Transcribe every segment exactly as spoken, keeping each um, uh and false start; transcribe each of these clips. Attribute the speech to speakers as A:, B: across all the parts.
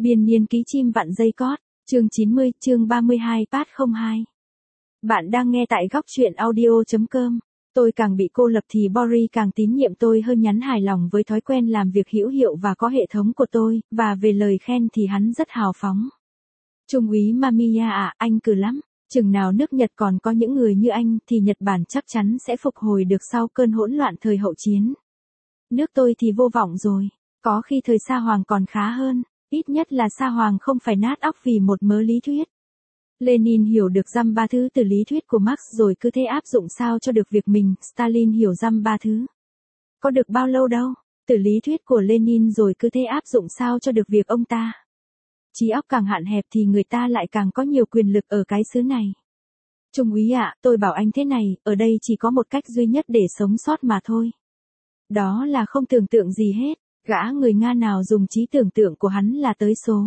A: Biên niên ký chim vặn dây cót, chương chín mươi, chương ba mươi hai, part không hai. Bạn đang nghe tại góc truyện audio.com. Tôi càng bị cô lập thì Boris càng tín nhiệm tôi hơn, nhắn hài lòng với thói quen làm việc hữu hiệu và có hệ thống của tôi, và về lời khen thì hắn rất hào phóng. Trung úy Mamiya à, anh cừ lắm. Chừng nào nước Nhật còn có những người như anh thì Nhật Bản chắc chắn sẽ phục hồi được sau cơn hỗn loạn thời hậu chiến. Nước tôi thì vô vọng rồi, có khi thời Sa Hoàng còn khá hơn. Ít nhất là Sa Hoàng không phải nát óc vì một mớ lý thuyết. Lenin hiểu được dăm ba thứ từ lý thuyết của Marx rồi cứ thế áp dụng sao cho được việc mình. Stalin hiểu dăm ba thứ. Có được bao lâu đâu, từ lý thuyết của Lenin rồi cứ thế áp dụng sao cho được việc ông ta. Trí óc càng hạn hẹp thì người ta lại càng có nhiều quyền lực ở cái xứ này. Trung úy ạ, tôi bảo anh thế này, ở đây chỉ có một cách duy nhất để sống sót mà thôi. Đó là không tưởng tượng gì hết. Gã người Nga nào dùng trí tưởng tượng của hắn là tới số.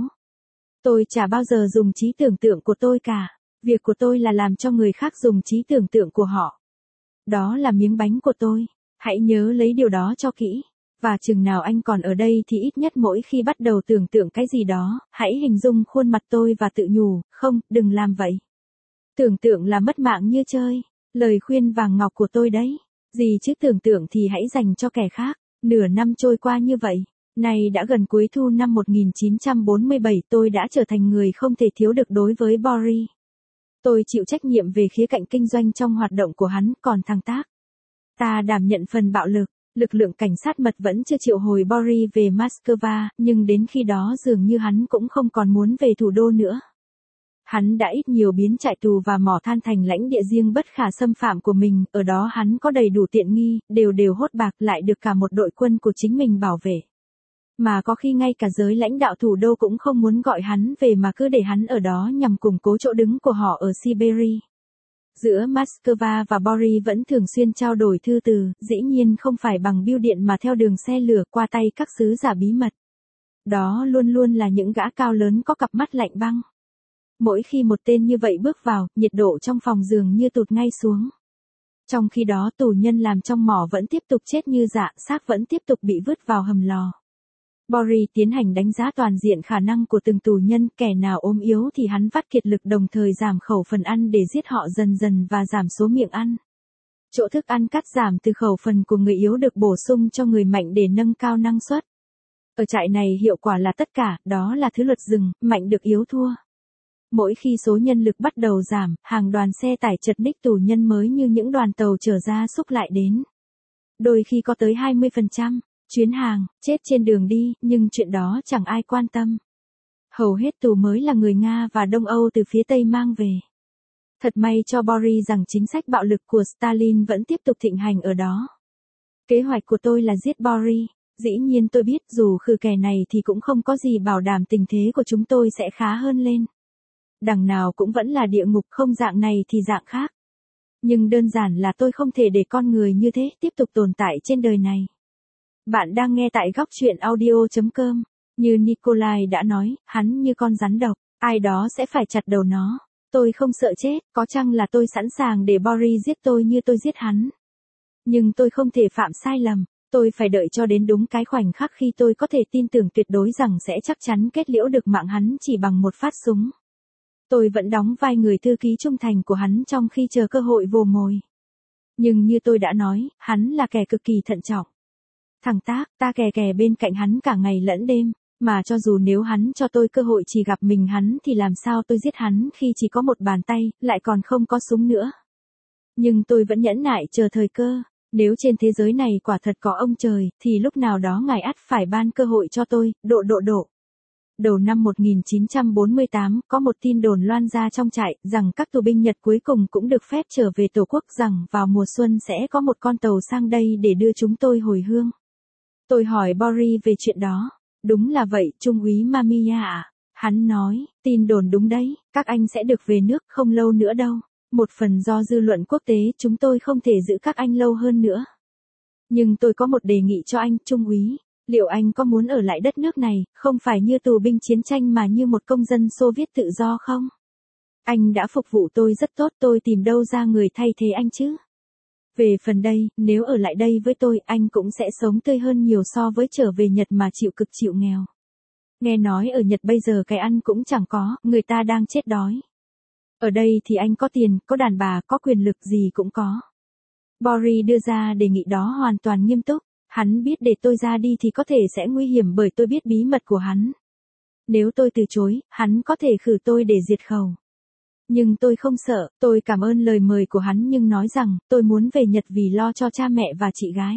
A: Tôi chả bao giờ dùng trí tưởng tượng của tôi cả. Việc của tôi là làm cho người khác dùng trí tưởng tượng của họ. Đó là miếng bánh của tôi. Hãy nhớ lấy điều đó cho kỹ. Và chừng nào anh còn ở đây thì ít nhất mỗi khi bắt đầu tưởng tượng cái gì đó, hãy hình dung khuôn mặt tôi và tự nhủ, không, đừng làm vậy. Tưởng tượng là mất mạng như chơi. Lời khuyên vàng ngọc của tôi đấy. Gì chứ tưởng tượng thì hãy dành cho kẻ khác. Nửa năm trôi qua như vậy, nay đã gần cuối thu năm một nghìn chín trăm bốn mươi bảy, tôi đã trở thành người không thể thiếu được đối với Boris. Tôi chịu trách nhiệm về khía cạnh kinh doanh trong hoạt động của hắn, còn thằng Tác, ta đảm nhận phần bạo lực. Lực lượng cảnh sát mật vẫn chưa triệu hồi Boris về Moscow, nhưng đến khi đó dường như hắn cũng không còn muốn về thủ đô nữa. Hắn đã ít nhiều biến trại tù và mỏ than thành lãnh địa riêng bất khả xâm phạm của mình, ở đó hắn có đầy đủ tiện nghi, đều đều hốt bạc, lại được cả một đội quân của chính mình bảo vệ. Mà có khi ngay cả giới lãnh đạo thủ đô cũng không muốn gọi hắn về mà cứ để hắn ở đó nhằm củng cố chỗ đứng của họ ở Siberia. Giữa Moscow và Boris vẫn thường xuyên trao đổi thư từ, dĩ nhiên không phải bằng bưu điện mà theo đường xe lửa qua tay các sứ giả bí mật. Đó luôn luôn là những gã cao lớn có cặp mắt lạnh băng. Mỗi khi một tên như vậy bước vào, nhiệt độ trong phòng dường như tụt ngay xuống. Trong khi đó tù nhân làm trong mỏ vẫn tiếp tục chết như dạ, xác vẫn tiếp tục bị vứt vào hầm lò. Boris tiến hành đánh giá toàn diện khả năng của từng tù nhân, kẻ nào ốm yếu thì hắn vắt kiệt lực, đồng thời giảm khẩu phần ăn để giết họ dần dần và giảm số miệng ăn. Chỗ thức ăn cắt giảm từ khẩu phần của người yếu được bổ sung cho người mạnh để nâng cao năng suất. Ở trại này hiệu quả là tất cả, đó là thứ luật rừng, mạnh được yếu thua. Mỗi khi số nhân lực bắt đầu giảm, hàng đoàn xe tải chật ních tù nhân mới như những đoàn tàu chở gia súc lại đến. Đôi khi có tới hai mươi phần trăm chuyến hàng chết trên đường đi, nhưng chuyện đó chẳng ai quan tâm. Hầu hết tù mới là người Nga và Đông Âu từ phía Tây mang về. Thật may cho Boris rằng chính sách bạo lực của Stalin vẫn tiếp tục thịnh hành ở đó. Kế hoạch của tôi là giết Boris. Dĩ nhiên tôi biết dù khử kẻ này thì cũng không có gì bảo đảm tình thế của chúng tôi sẽ khá hơn lên. Đằng nào cũng vẫn là địa ngục, không dạng này thì dạng khác. Nhưng đơn giản là tôi không thể để con người như thế tiếp tục tồn tại trên đời này. Bạn đang nghe tại góc truyện audio.com. Như Nikolai đã nói, hắn như con rắn độc, ai đó sẽ phải chặt đầu nó. Tôi không sợ chết, có chăng là tôi sẵn sàng để Boris giết tôi như tôi giết hắn. Nhưng tôi không thể phạm sai lầm, tôi phải đợi cho đến đúng cái khoảnh khắc khi tôi có thể tin tưởng tuyệt đối rằng sẽ chắc chắn kết liễu được mạng hắn chỉ bằng một phát súng. Tôi vẫn đóng vai người thư ký trung thành của hắn trong khi chờ cơ hội vồ mồi. Nhưng như tôi đã nói, hắn là kẻ cực kỳ thận trọng. Thằng Tác, ta kè kè bên cạnh hắn cả ngày lẫn đêm, mà cho dù nếu hắn cho tôi cơ hội chỉ gặp mình hắn thì làm sao tôi giết hắn khi chỉ có một bàn tay, lại còn không có súng nữa. Nhưng tôi vẫn nhẫn nại chờ thời cơ, nếu trên thế giới này quả thật có ông trời, thì lúc nào đó ngài ắt phải ban cơ hội cho tôi, độ độ độ. Đầu năm một nghìn chín trăm bốn mươi tám, có một tin đồn loan ra trong trại, rằng các tù binh Nhật cuối cùng cũng được phép trở về Tổ quốc, rằng vào mùa xuân sẽ có một con tàu sang đây để đưa chúng tôi hồi hương. Tôi hỏi Boris về chuyện đó. Đúng là vậy, Trung úy Mamiya à. Hắn nói, tin đồn đúng đấy, các anh sẽ được về nước không lâu nữa đâu. Một phần do dư luận quốc tế, chúng tôi không thể giữ các anh lâu hơn nữa. Nhưng tôi có một đề nghị cho anh, Trung úy. Liệu anh có muốn ở lại đất nước này, không phải như tù binh chiến tranh mà như một công dân Xô Viết tự do không? Anh đã phục vụ tôi rất tốt, tôi tìm đâu ra người thay thế anh chứ? Về phần đây, nếu ở lại đây với tôi, anh cũng sẽ sống tươi hơn nhiều so với trở về Nhật mà chịu cực chịu nghèo. Nghe nói ở Nhật bây giờ cái ăn cũng chẳng có, người ta đang chết đói. Ở đây thì anh có tiền, có đàn bà, có quyền lực gì cũng có. Boris đưa ra đề nghị đó hoàn toàn nghiêm túc. Hắn biết để tôi ra đi thì có thể sẽ nguy hiểm bởi tôi biết bí mật của hắn. Nếu tôi từ chối, hắn có thể khử tôi để diệt khẩu. Nhưng tôi không sợ, tôi cảm ơn lời mời của hắn nhưng nói rằng tôi muốn về Nhật vì lo cho cha mẹ và chị gái.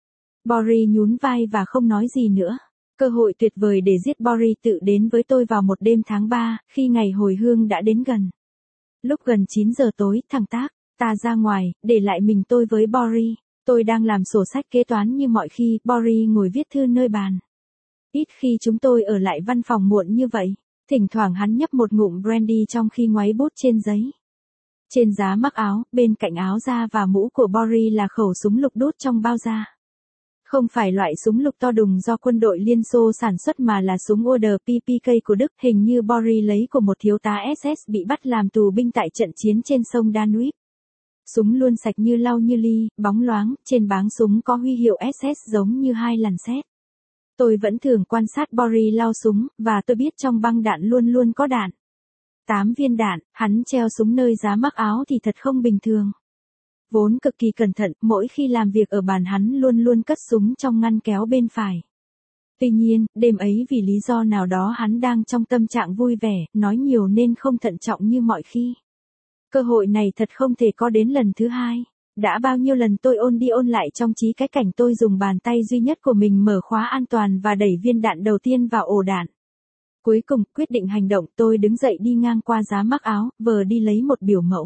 A: Boris nhún vai và không nói gì nữa. Cơ hội tuyệt vời để giết Boris tự đến với tôi vào một đêm tháng ba, khi ngày hồi hương đã đến gần. Lúc gần chín giờ tối, thằng Tác, ta ra ngoài, để lại mình tôi với Boris. Tôi đang làm sổ sách kế toán như mọi khi, Boris ngồi viết thư nơi bàn. Ít khi chúng tôi ở lại văn phòng muộn như vậy. Thỉnh thoảng hắn nhấp một ngụm brandy trong khi ngoáy bút trên giấy. Trên giá mắc áo, bên cạnh áo da và mũ của Boris là khẩu súng lục đút trong bao da. Không phải loại súng lục to đùng do quân đội Liên Xô sản xuất mà là súng Oder pê pê ca của Đức, hình như Boris lấy của một thiếu tá ét ét bị bắt làm tù binh tại trận chiến trên sông Danube. Súng luôn sạch như lau như ly, bóng loáng, trên báng súng có huy hiệu ét ét giống như hai làn sét. Tôi vẫn thường quan sát Boris lau súng, và tôi biết trong băng đạn luôn luôn có đạn. Tám viên đạn, hắn treo súng nơi giá mắc áo thì thật không bình thường. Vốn cực kỳ cẩn thận, mỗi khi làm việc ở bàn hắn luôn luôn cất súng trong ngăn kéo bên phải. Tuy nhiên, đêm ấy vì lý do nào đó hắn đang trong tâm trạng vui vẻ, nói nhiều nên không thận trọng như mọi khi. Cơ hội này thật không thể có đến lần thứ hai. Đã bao nhiêu lần tôi ôn đi ôn lại trong trí cái cảnh tôi dùng bàn tay duy nhất của mình mở khóa an toàn và đẩy viên đạn đầu tiên vào ổ đạn. Cuối cùng, quyết định hành động, tôi đứng dậy đi ngang qua giá mắc áo, vờ đi lấy một biểu mẫu.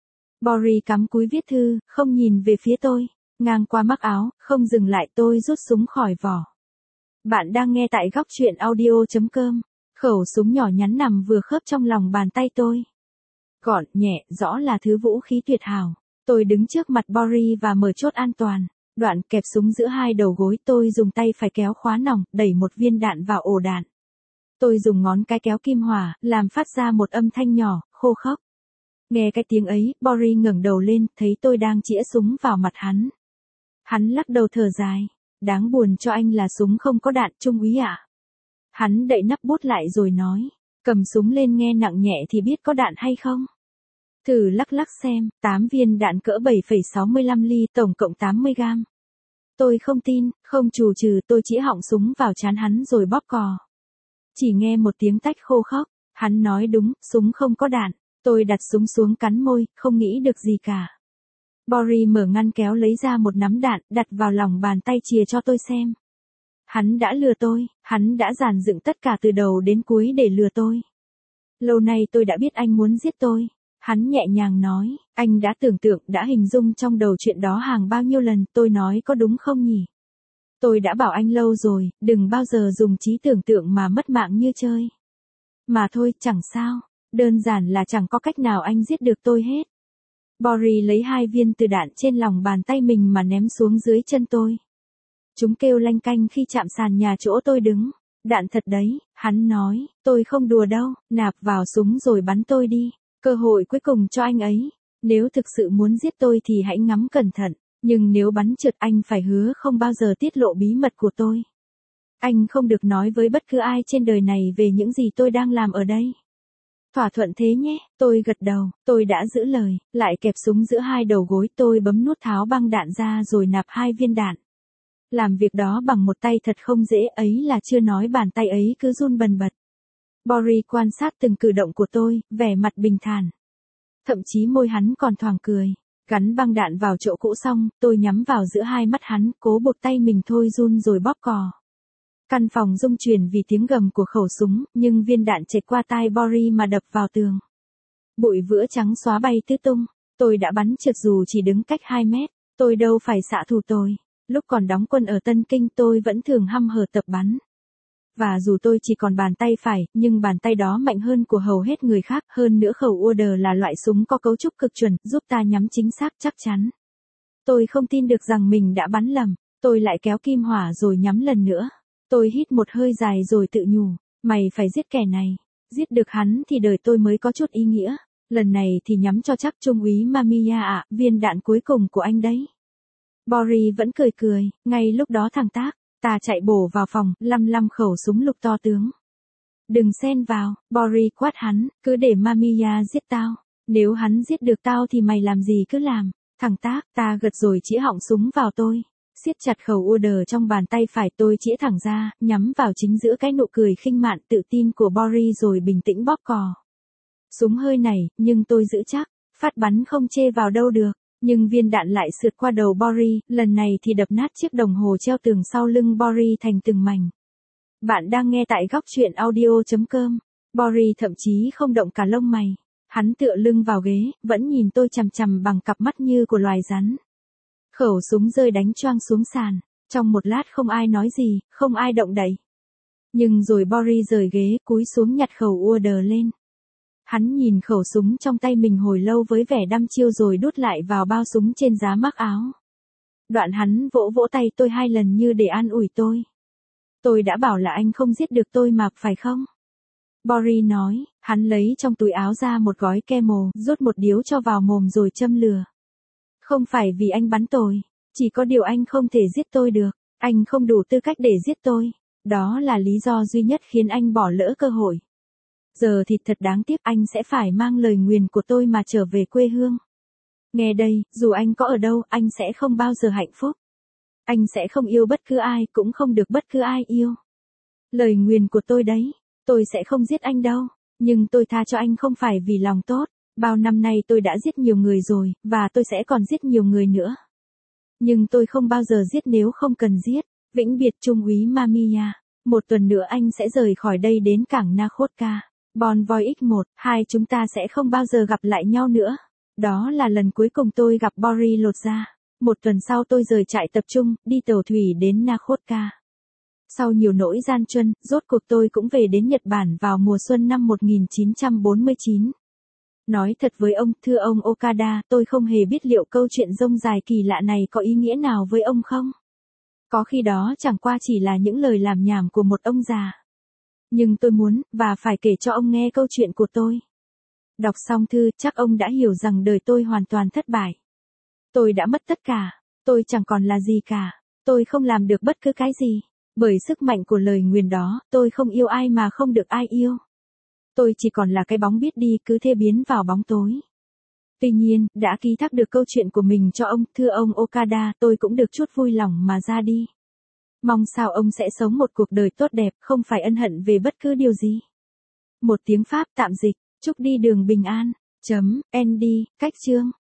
A: Boris cắm cúi viết thư, không nhìn về phía tôi. Ngang qua mắc áo, không dừng lại, tôi rút súng khỏi vỏ. Bạn đang nghe tại góc truyện audio chấm com. Khẩu súng nhỏ nhắn nằm vừa khớp trong lòng bàn tay tôi. Gọn, nhẹ, rõ là thứ vũ khí tuyệt hảo. Tôi đứng trước mặt Boris và mở chốt an toàn. Đoạn kẹp súng giữa hai đầu gối, tôi dùng tay phải kéo khóa nòng, đẩy một viên đạn vào ổ đạn. Tôi dùng ngón cái kéo kim hỏa, làm phát ra một âm thanh nhỏ, khô khốc. Nghe cái tiếng ấy, Boris ngẩng đầu lên, thấy tôi đang chĩa súng vào mặt hắn. Hắn lắc đầu thở dài. Đáng buồn cho anh là súng không có đạn, trung úy ạ. Hắn đậy nắp bút lại rồi nói. Cầm súng lên nghe nặng nhẹ thì biết có đạn hay không. Thử lắc lắc xem, tám viên đạn cỡ bảy phẩy sáu mươi lăm ly, tổng cộng tám mươi gam. Tôi không tin, không chù trừ, tôi chĩa họng súng vào trán hắn rồi bóp cò. Chỉ nghe một tiếng tách khô khốc, hắn nói đúng, súng không có đạn. Tôi đặt súng xuống cắn môi, không nghĩ được gì cả. Boris mở ngăn kéo lấy ra một nắm đạn, đặt vào lòng bàn tay chìa cho tôi xem. Hắn đã lừa tôi, hắn đã dàn dựng tất cả từ đầu đến cuối để lừa tôi. Lâu nay tôi đã biết anh muốn giết tôi. Hắn nhẹ nhàng nói, anh đã tưởng tượng, đã hình dung trong đầu chuyện đó hàng bao nhiêu lần, tôi nói có đúng không nhỉ? Tôi đã bảo anh lâu rồi, đừng bao giờ dùng trí tưởng tượng mà mất mạng như chơi. Mà thôi, chẳng sao, đơn giản là chẳng có cách nào anh giết được tôi hết. Boris lấy hai viên từ đạn trên lòng bàn tay mình mà ném xuống dưới chân tôi. Chúng kêu lanh canh khi chạm sàn nhà chỗ tôi đứng. Đạn thật đấy, hắn nói, tôi không đùa đâu, nạp vào súng rồi bắn tôi đi. Cơ hội cuối cùng cho anh ấy. Nếu thực sự muốn giết tôi thì hãy ngắm cẩn thận. Nhưng nếu bắn trượt anh phải hứa không bao giờ tiết lộ bí mật của tôi. Anh không được nói với bất cứ ai trên đời này về những gì tôi đang làm ở đây. Thỏa thuận thế nhé, tôi gật đầu, tôi đã giữ lời, lại kẹp súng giữa hai đầu gối, tôi bấm nút tháo băng đạn ra rồi nạp hai viên đạn. Làm việc đó bằng một tay thật không dễ, ấy là chưa nói bàn tay ấy cứ run bần bật. Boris quan sát từng cử động của tôi, vẻ mặt bình thản. Thậm chí môi hắn còn thoảng cười. Gắn băng đạn vào chỗ cũ xong, tôi nhắm vào giữa hai mắt hắn, cố buộc tay mình thôi run rồi bóp cò. Căn phòng rung chuyển vì tiếng gầm của khẩu súng, nhưng viên đạn chệch qua tai Boris mà đập vào tường. Bụi vữa trắng xóa bay tứ tung. Tôi đã bắn trượt dù chỉ đứng cách hai mét. Tôi đâu phải xạ thủ tôi. Lúc còn đóng quân ở Tân Kinh tôi vẫn thường hăm hở tập bắn. Và dù tôi chỉ còn bàn tay phải, nhưng bàn tay đó mạnh hơn của hầu hết người khác. Hơn nữa khẩu Oder là loại súng có cấu trúc cực chuẩn, giúp ta nhắm chính xác chắc chắn. Tôi không tin được rằng mình đã bắn lầm. Tôi lại kéo kim hỏa rồi nhắm lần nữa. Tôi hít một hơi dài rồi tự nhủ, mày phải giết kẻ này. Giết được hắn thì đời tôi mới có chút ý nghĩa. Lần này thì nhắm cho chắc trung úy Mamiya ạ, viên đạn cuối cùng của anh đấy. Boris vẫn cười cười, ngay lúc đó thằng Tác, ta chạy bổ vào phòng, lăm lăm khẩu súng lục to tướng. Đừng xen vào, Boris quát hắn, cứ để Mamiya giết tao. Nếu hắn giết được tao thì mày làm gì cứ làm. Thằng tác, ta gật rồi chĩa họng súng vào tôi. Siết chặt khẩu order trong bàn tay phải tôi chĩa thẳng ra, nhắm vào chính giữa cái nụ cười khinh mạn tự tin của Boris rồi bình tĩnh bóp cò. Súng hơi này, nhưng tôi giữ chắc, phát bắn không chê vào đâu được. Nhưng viên đạn lại sượt qua đầu Boris, lần này thì đập nát chiếc đồng hồ treo tường sau lưng Boris thành từng mảnh. Bạn đang nghe tại góc truyện audio chấm com. Boris thậm chí không động cả lông mày. Hắn tựa lưng vào ghế, vẫn nhìn tôi chằm chằm bằng cặp mắt như của loài rắn. Khẩu súng rơi đánh choang xuống sàn. Trong một lát không ai nói gì, không ai động đậy. Nhưng rồi Boris rời ghế, cúi xuống nhặt khẩu order lên. Hắn nhìn khẩu súng trong tay mình hồi lâu với vẻ đăm chiêu rồi đút lại vào bao súng trên giá mắc áo. Đoạn hắn vỗ vỗ tay tôi hai lần như để an ủi tôi. Tôi đã bảo là anh không giết được tôi mà, phải không? Boris nói, hắn lấy trong túi áo ra một gói Camel, rút một điếu cho vào mồm rồi châm lửa. Không phải vì anh bắn tôi, chỉ có điều anh không thể giết tôi được, anh không đủ tư cách để giết tôi. Đó là lý do duy nhất khiến anh bỏ lỡ cơ hội. Giờ thì thật đáng tiếc, anh sẽ phải mang lời nguyền của tôi mà trở về quê hương. Nghe đây, dù anh có ở đâu, anh sẽ không bao giờ hạnh phúc. Anh sẽ không yêu bất cứ ai, cũng không được bất cứ ai yêu. Lời nguyền của tôi đấy, tôi sẽ không giết anh đâu, nhưng tôi tha cho anh không phải vì lòng tốt. Bao năm nay tôi đã giết nhiều người rồi, và tôi sẽ còn giết nhiều người nữa. Nhưng tôi không bao giờ giết nếu không cần giết. Vĩnh biệt Trung úy Mamiya. Một tuần nữa anh sẽ rời khỏi đây đến cảng Nakhotka. Bonvoy ích một, hai chúng ta sẽ không bao giờ gặp lại nhau nữa. Đó là lần cuối cùng tôi gặp Boris lột da. Một tuần sau tôi rời trại tập trung, đi tàu thủy đến Nakhotka. Sau nhiều nỗi gian truân, rốt cuộc tôi cũng về đến Nhật Bản vào mùa xuân năm một nghìn chín trăm bốn mươi chín. Nói thật với ông, thưa ông Okada, tôi không hề biết liệu câu chuyện rông dài kỳ lạ này có ý nghĩa nào với ông không? Có khi đó chẳng qua chỉ là những lời làm nhảm của một ông già. Nhưng tôi muốn, và phải kể cho ông nghe câu chuyện của tôi. Đọc xong thư, chắc ông đã hiểu rằng đời tôi hoàn toàn thất bại. Tôi đã mất tất cả, tôi chẳng còn là gì cả, tôi không làm được bất cứ cái gì. Bởi sức mạnh của lời nguyền đó, tôi không yêu ai mà không được ai yêu. Tôi chỉ còn là cái bóng biết đi cứ thế biến vào bóng tối. Tuy nhiên, đã ký thác được câu chuyện của mình cho ông, thưa ông Okada, tôi cũng được chút vui lòng mà ra đi. Mong sao ông sẽ sống một cuộc đời tốt đẹp, không phải ân hận về bất cứ điều gì. Một tiếng Pháp tạm dịch, chúc đi đường bình an. Chấm, N D, cách chương.